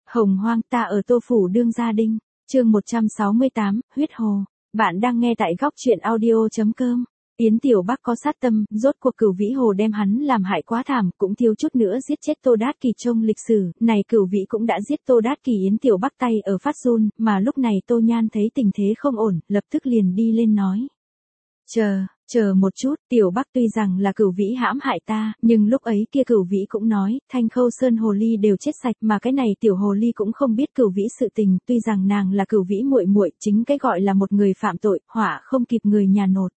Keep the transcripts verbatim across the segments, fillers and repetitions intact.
Hồng hoang ta ở Tô Phủ đương gia đinh, chương một trăm sáu mươi tám, huyết hồ. Bạn đang nghe tại góc truyện audio.com. Yến Tiểu Bắc có sát tâm, rốt cuộc Cửu Vĩ Hồ đem hắn làm hại quá thảm, cũng thiếu chút nữa giết chết Tô Đát Kỳ. Trong lịch sử, này Cửu Vĩ cũng đã giết Tô Đát Kỳ. Yến Tiểu Bắc tay ở phát run, mà lúc này Tô Nhan thấy tình thế không ổn, lập tức liền đi lên nói. Chờ, chờ một chút, Tiểu Bắc tuy rằng là Cửu Vĩ hãm hại ta, nhưng lúc ấy kia Cửu Vĩ cũng nói, Thanh Khâu Sơn hồ ly đều chết sạch, mà cái này tiểu hồ ly cũng không biết Cửu Vĩ sự tình, tuy rằng nàng là Cửu Vĩ muội muội, chính cái gọi là một người phạm tội, họa không kịp người nhà nột.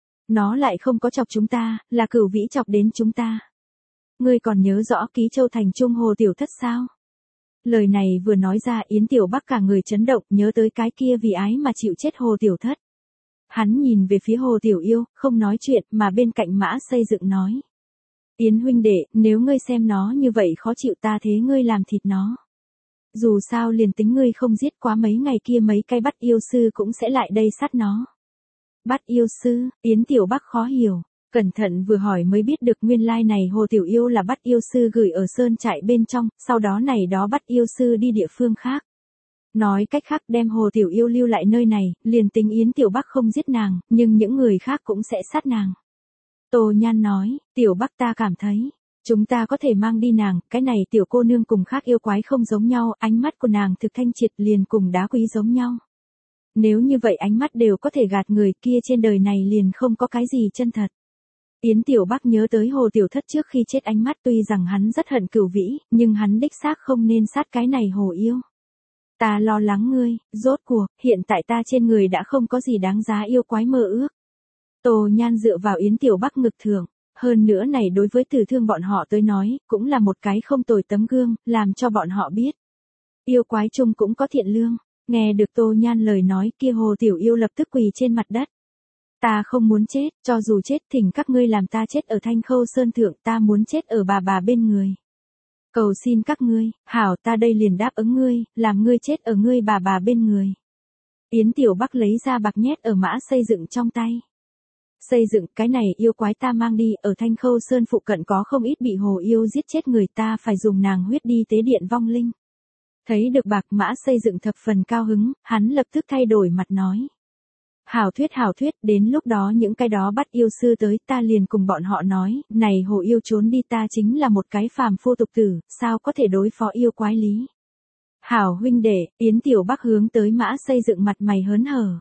Nó lại không có chọc chúng ta, là Cửu Vĩ chọc đến chúng ta. Ngươi còn nhớ rõ Ký Châu thành Trung Hồ tiểu thất sao? Lời này vừa nói ra, Yến Tiểu Bắc cả người chấn động, nhớ tới cái kia vì ái mà chịu chết Hồ tiểu thất. Hắn nhìn về phía Hồ Tiểu Yêu, không nói chuyện, mà bên cạnh Mã Xây Dựng nói. Yến huynh đệ, nếu ngươi xem nó như vậy khó chịu, ta thế ngươi làm thịt nó. Dù sao liền tính ngươi không giết quá mấy ngày kia mấy cái bắt yêu sư cũng sẽ lại đây sát nó. Bắt yêu sư, Yến Tiểu Bắc khó hiểu, cẩn thận vừa hỏi mới biết được nguyên lai like này Hồ Tiểu Yêu là bắt yêu sư gửi ở sơn trại bên trong, sau đó này đó bắt yêu sư đi địa phương khác. Nói cách khác đem Hồ Tiểu Yêu lưu lại nơi này, liền tính Yến Tiểu Bắc không giết nàng, nhưng những người khác cũng sẽ sát nàng. Tô Nhan nói, Tiểu Bắc ta cảm thấy, chúng ta có thể mang đi nàng, cái này tiểu cô nương cùng khác yêu quái không giống nhau, ánh mắt của nàng thực thanh triệt liền cùng đá quý giống nhau. Nếu như vậy ánh mắt đều có thể gạt người kia trên đời này liền không có cái gì chân thật. Yến Tiểu Bắc nhớ tới Hồ Tiểu Thất trước khi chết ánh mắt, tuy rằng hắn rất hận Cửu Vĩ, nhưng hắn đích xác không nên sát cái này Hồ Yêu. Ta lo lắng ngươi, rốt cuộc, hiện tại ta trên người đã không có gì đáng giá yêu quái mơ ước. Tô Nhan dựa vào Yến Tiểu Bắc ngực thưởng, hơn nữa này đối với Tử Thương bọn họ tới nói, cũng là một cái không tồi tấm gương, làm cho bọn họ biết. Yêu quái chung cũng có thiện lương, nghe được Tô Nhan lời nói kia Hồ Tiểu Yêu lập tức quỳ trên mặt đất. Ta không muốn chết, cho dù chết thỉnh các ngươi làm ta chết ở Thanh Khâu Sơn thượng, ta muốn chết ở bà bà bên người. Cầu xin các ngươi, hảo ta đây liền đáp ứng ngươi, làm ngươi chết ở ngươi bà bà bên người. Yến Tiểu Bắc lấy ra bạc nhét ở Mã Xây Dựng trong tay. Xây Dựng, cái này yêu quái ta mang đi, ở Thanh Khâu Sơn phụ cận có không ít bị Hồ Yêu giết chết người, ta phải dùng nàng huyết đi tế điện vong linh. Thấy được bạc, Mã Xây Dựng thập phần cao hứng, hắn lập tức thay đổi mặt nói. Hảo thuyết hảo thuyết, đến lúc đó những cái đó bắt yêu sư tới, ta liền cùng bọn họ nói, này Hồ Yêu trốn đi, ta chính là một cái phàm phu tục tử, sao có thể đối phó yêu quái lý. Hảo huynh đệ, Yến Tiểu Bắc hướng tới Mã Xây Dựng mặt mày hớn hở.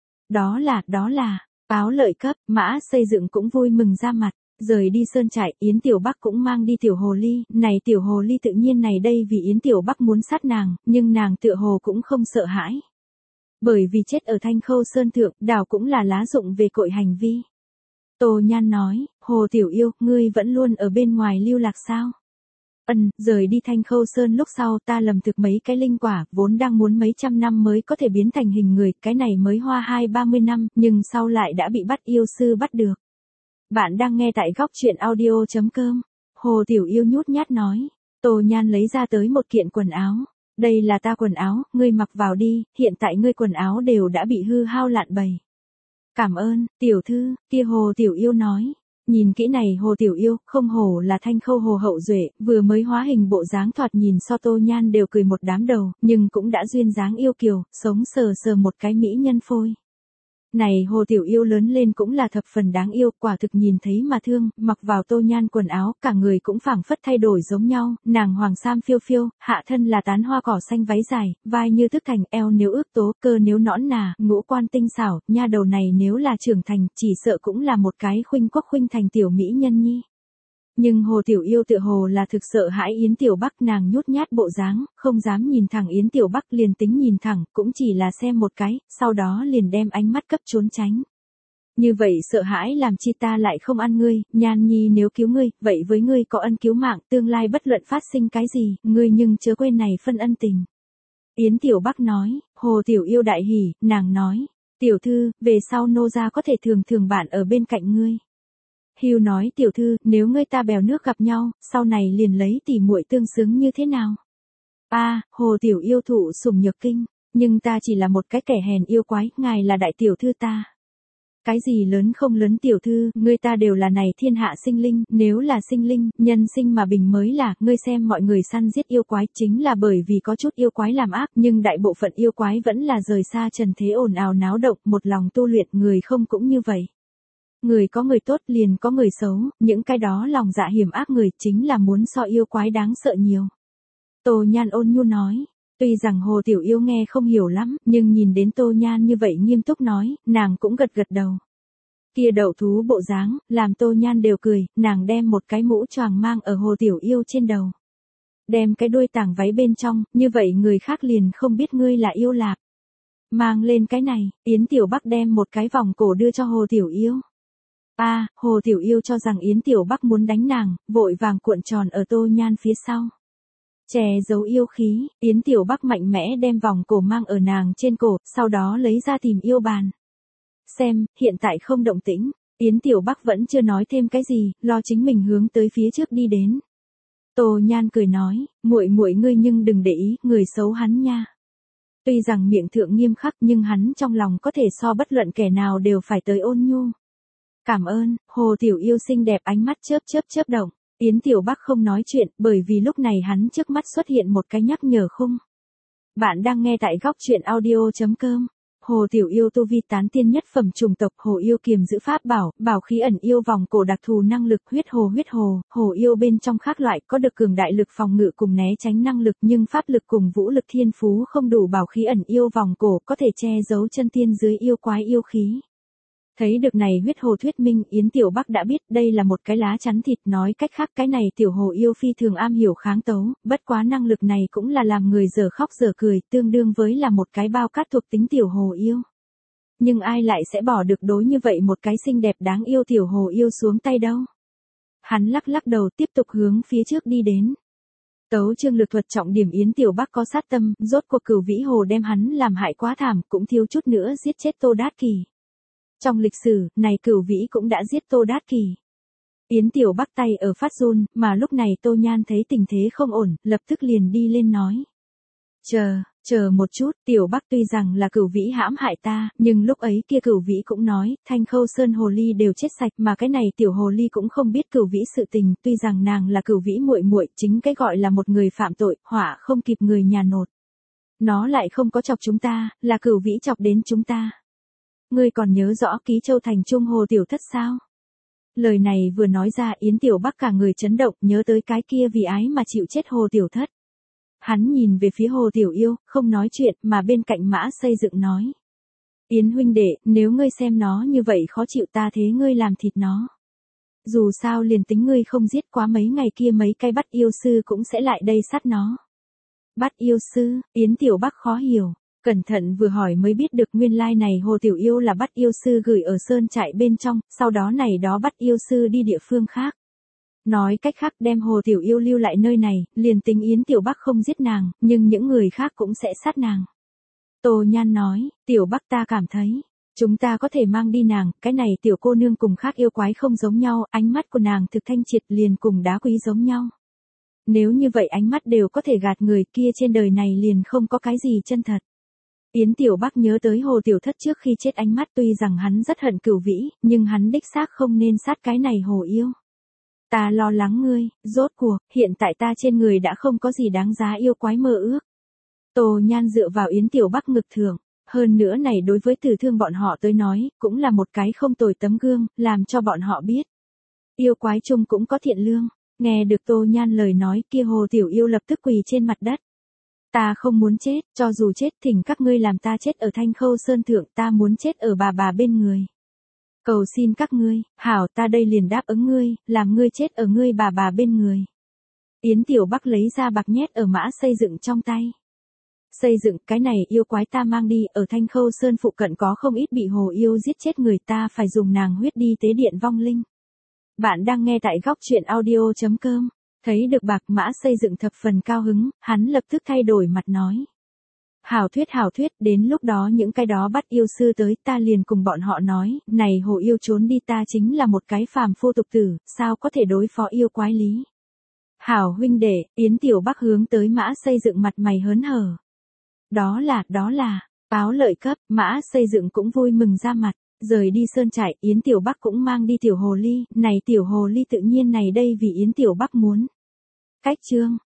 Đó là, đó là, báo lợi cấp, Mã Xây Dựng cũng vui mừng ra mặt, rời đi sơn trại, Yến Tiểu Bắc cũng mang đi tiểu hồ ly, này tiểu hồ ly tự nhiên này đây vì Yến Tiểu Bắc muốn sát nàng, nhưng nàng tựa hồ cũng không sợ hãi. Bởi vì chết ở Thanh Khâu Sơn thượng, đảo cũng là lá dụng về cội hành vi. Tô Nhan nói, Hồ Tiểu Yêu, ngươi vẫn luôn ở bên ngoài lưu lạc sao? Ừm, rời đi Thanh Khâu Sơn lúc sau ta lầm thực mấy cái linh quả, vốn đang muốn mấy trăm năm mới có thể biến thành hình người, cái này mới hoa hai ba mươi năm, nhưng sau lại đã bị bắt yêu sư bắt được. Bạn đang nghe tại góc truyện audio.com. Hồ Tiểu Yêu nhút nhát nói, Tô Nhan lấy ra tới một kiện quần áo. Đây là ta quần áo, ngươi mặc vào đi, hiện tại ngươi quần áo đều đã bị hư hao lạn bầy. Cảm ơn, tiểu thư, kia Hồ Tiểu Yêu nói. Nhìn kỹ này Hồ Tiểu Yêu, không hổ là Thanh Khâu Hồ hậu duệ, vừa mới hóa hình bộ dáng thoạt nhìn so Tô Nhan đều cười một đám đầu, nhưng cũng đã duyên dáng yêu kiều, sống sờ sờ một cái mỹ nhân phôi. Này Hồ Tiểu Yêu lớn lên cũng là thập phần đáng yêu, quả thực nhìn thấy mà thương, mặc vào Tô Nhan quần áo, cả người cũng phảng phất thay đổi giống nhau, nàng hoàng sam phiêu phiêu, hạ thân là tán hoa cỏ xanh váy dài, vai như thức thành, eo nếu ước tố, cơ nếu nõn nà, ngũ quan tinh xảo, nha đầu này nếu là trưởng thành, chỉ sợ cũng là một cái khuynh quốc khuynh thành tiểu mỹ nhân nhi. Nhưng Hồ Tiểu Yêu tựa hồ là thực sợ hãi Yến Tiểu Bắc, nàng nhút nhát bộ dáng, không dám nhìn thẳng Yến Tiểu Bắc, liền tính nhìn thẳng, cũng chỉ là xem một cái, sau đó liền đem ánh mắt cấp trốn tránh. Như vậy sợ hãi làm chi ta lại không ăn ngươi, Nhan nhi nếu cứu ngươi, vậy với ngươi có ân cứu mạng, tương lai bất luận phát sinh cái gì, ngươi nhưng chớ quên này phân ân tình. Yến Tiểu Bắc nói, Hồ Tiểu Yêu đại hỉ, nàng nói, tiểu thư, về sau nô gia có thể thường thường bạn ở bên cạnh ngươi. Hưu nói, tiểu thư, nếu ngươi ta bèo nước gặp nhau, sau này liền lấy tỉ muội tương xứng như thế nào? A, à, Hồ Tiểu Yêu thụ sủng nhược kinh, nhưng ta chỉ là một cái kẻ hèn yêu quái, ngài là đại tiểu thư ta. Cái gì lớn không lớn tiểu thư, ngươi ta đều là này thiên hạ sinh linh, nếu là sinh linh, nhân sinh mà bình mới là, ngươi xem mọi người săn giết yêu quái chính là bởi vì có chút yêu quái làm ác, nhưng đại bộ phận yêu quái vẫn là rời xa trần thế ồn ào náo động, một lòng tu luyện, người không cũng như vậy. Người có người tốt liền có người xấu, những cái đó lòng dạ hiểm ác người chính là muốn so yêu quái đáng sợ nhiều. Tô Nhan ôn nhu nói. Tuy rằng Hồ Tiểu Yêu nghe không hiểu lắm, nhưng nhìn đến Tô Nhan như vậy nghiêm túc nói, nàng cũng gật gật đầu. Kia đậu thú bộ dáng, làm Tô Nhan đều cười, nàng đem một cái mũ choàng mang ở Hồ Tiểu Yêu trên đầu. Đem cái đuôi tàng váy bên trong, như vậy người khác liền không biết ngươi là yêu lạc. Mang lên cái này, Yến Tiểu Bắc đem một cái vòng cổ đưa cho Hồ Tiểu Yêu. A, à, Hồ Tiểu Yêu cho rằng Yến Tiểu Bắc muốn đánh nàng, vội vàng cuộn tròn ở Tô Nhan phía sau. Che giấu yêu khí, Yến Tiểu Bắc mạnh mẽ đem vòng cổ mang ở nàng trên cổ, sau đó lấy ra tìm yêu bàn. Xem, hiện tại không động tĩnh, Yến Tiểu Bắc vẫn chưa nói thêm cái gì, lo chính mình hướng tới phía trước đi đến. Tô Nhan cười nói, muội muội ngươi nhưng đừng để ý, người xấu hắn nha. Tuy rằng miệng thượng nghiêm khắc nhưng hắn trong lòng có thể so bất luận kẻ nào đều phải tới ôn nhu. Cảm ơn, Hồ Tiểu Yêu xinh đẹp ánh mắt chớp chớp chớp động. Yến Tiểu Bắc không nói chuyện, bởi vì lúc này hắn trước mắt xuất hiện một cái nhắc nhở khung. Bạn đang nghe tại góc truyện audio chấm com. Hồ Tiểu Yêu tu vi tán tiên nhất phẩm chủng tộc, Hồ Yêu kiềm giữ pháp bảo, bảo khí ẩn yêu vòng cổ đặc thù năng lực, huyết hồ huyết hồ, Hồ Yêu bên trong khác loại có được cường đại lực phòng ngự cùng né tránh năng lực, nhưng pháp lực cùng vũ lực thiên phú không đủ, bảo khí ẩn yêu vòng cổ có thể che giấu chân tiên dưới yêu quái yêu khí. Thấy được này huyết hồ thuyết minh, Yến Tiểu Bắc đã biết đây là một cái lá chắn thịt, nói cách khác cái này tiểu hồ yêu phi thường am hiểu kháng tấu, bất quá năng lực này cũng là làm người dở khóc dở cười, tương đương với là một cái bao cát thuộc tính tiểu hồ yêu. Nhưng ai lại sẽ bỏ được đối như vậy một cái xinh đẹp đáng yêu tiểu hồ yêu xuống tay đâu. Hắn lắc lắc đầu tiếp tục hướng phía trước đi đến. Tấu chương lực thuật trọng điểm, Yến Tiểu Bắc có sát tâm, rốt cuộc Cửu Vĩ Hồ đem hắn làm hại quá thảm, cũng thiếu chút nữa giết chết Tô Đát Kỳ. Trong lịch sử, này Cửu Vĩ cũng đã giết Tô Đát Kỳ. Yến Tiểu Bắc tay ở phát run, mà lúc này Tô Nhan thấy tình thế không ổn, lập tức liền đi lên nói. Chờ, chờ một chút, Tiểu Bắc tuy rằng là Cửu Vĩ hãm hại ta, nhưng lúc ấy kia Cửu Vĩ cũng nói, Thanh Khâu Sơn hồ ly đều chết sạch, mà cái này tiểu hồ ly cũng không biết Cửu Vĩ sự tình, tuy rằng nàng là Cửu Vĩ muội muội, chính cái gọi là một người phạm tội, họa không kịp người nhà nột. Nó lại không có chọc chúng ta, là Cửu Vĩ chọc đến chúng ta. Ngươi còn nhớ rõ Ký Châu thành Trung Hồ Tiểu Thất sao? Lời này vừa nói ra, Yến Tiểu Bắc cả người chấn động, nhớ tới cái kia vì ái mà chịu chết Hồ Tiểu Thất. Hắn nhìn về phía Hồ Tiểu Yêu, không nói chuyện, mà bên cạnh Mã Xây Dựng nói. Yến huynh đệ, nếu ngươi xem nó như vậy khó chịu, ta thế ngươi làm thịt nó. Dù sao liền tính ngươi không giết, quá mấy ngày kia mấy cái bắt yêu sư cũng sẽ lại đây sát nó. Bắt yêu sư, Yến Tiểu Bắc khó hiểu. Cẩn thận vừa hỏi mới biết được nguyên lai này Hồ Tiểu Yêu là bắt yêu sư gửi ở sơn trại bên trong, sau đó này đó bắt yêu sư đi địa phương khác. Nói cách khác đem Hồ Tiểu Yêu lưu lại nơi này, liền tính Yến Tiểu Bắc không giết nàng, nhưng những người khác cũng sẽ sát nàng. Tô Nhan nói, Tiểu Bắc ta cảm thấy, chúng ta có thể mang đi nàng, cái này tiểu cô nương cùng khác yêu quái không giống nhau, ánh mắt của nàng thực thanh triệt liền cùng đá quý giống nhau. Nếu như vậy ánh mắt đều có thể gạt người, kia trên đời này liền không có cái gì chân thật. Yến Tiểu Bắc nhớ tới Hồ Tiểu Thất trước khi chết ánh mắt, tuy rằng hắn rất hận Cửu Vĩ, nhưng hắn đích xác không nên sát cái này Hồ Yêu. Ta lo lắng ngươi, rốt cuộc, hiện tại ta trên người đã không có gì đáng giá yêu quái mơ ước. Tô Nhan dựa vào Yến Tiểu Bắc ngực thưởng, hơn nữa này đối với Tử Thương bọn họ tới nói, cũng là một cái không tồi tấm gương, làm cho bọn họ biết. Yêu quái chung cũng có thiện lương, nghe được Tô Nhan lời nói kia Hồ Tiểu Yêu lập tức quỳ trên mặt đất. Ta không muốn chết, cho dù chết thỉnh các ngươi làm ta chết ở Thanh Khâu Sơn thượng, ta muốn chết ở bà bà bên người. Cầu xin các ngươi, hảo ta đây liền đáp ứng ngươi, làm ngươi chết ở ngươi bà bà bên người. Yến Tiểu Bắc lấy ra bạc nhét ở Mã Xây Dựng trong tay. Xây Dựng, cái này yêu quái ta mang đi, ở Thanh Khâu Sơn phụ cận có không ít bị Hồ Yêu giết chết người, ta phải dùng nàng huyết đi tế điện vong linh. Bạn đang nghe tại góc truyện audio chấm com. Thấy được bạc, Mã Xây Dựng thập phần cao hứng, hắn lập tức thay đổi mặt nói. Hảo thuyết hảo thuyết, đến lúc đó những cái đó bắt yêu sư tới, ta liền cùng bọn họ nói, này Hồ Yêu trốn đi, ta chính là một cái phàm phu tục tử, sao có thể đối phó yêu quái lý. Hảo huynh đệ, Yến Tiểu Bắc hướng tới Mã Xây Dựng mặt mày hớn hở. Đó là, đó là, báo lợi cấp, Mã Xây Dựng cũng vui mừng ra mặt. Rời đi sơn trại, Yến Tiểu Bắc cũng mang đi tiểu hồ ly, này tiểu hồ ly tự nhiên này đây vì Yến Tiểu Bắc muốn. Cách chương.